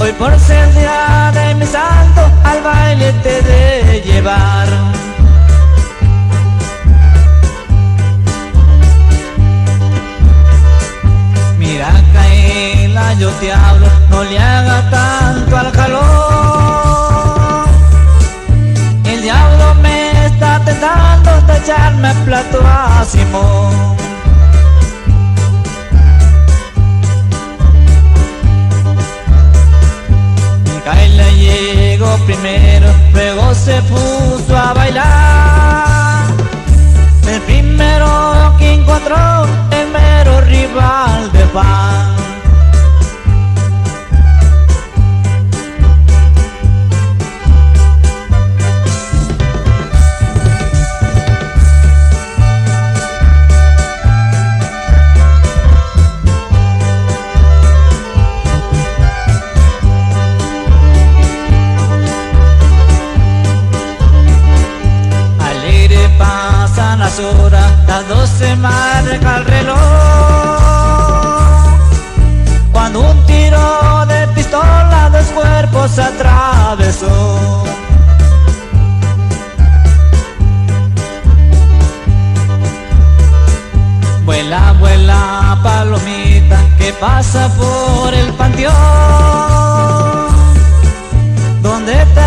Hoy por ser día de mi santo al baile te de llevar. Mira Caela, yo te hablo, no le haga tanto al calor. El diablo me está tentando de echarme plato a Simón. Caela llegó primero, luego se puso a bailar. El primero que encontró, el mero rival de pan. Las horas, las 12 marca el reloj, cuando un tiro de pistola dos cuerpos atravesó. Vuela, vuela palomita que pasa por el panteón, donde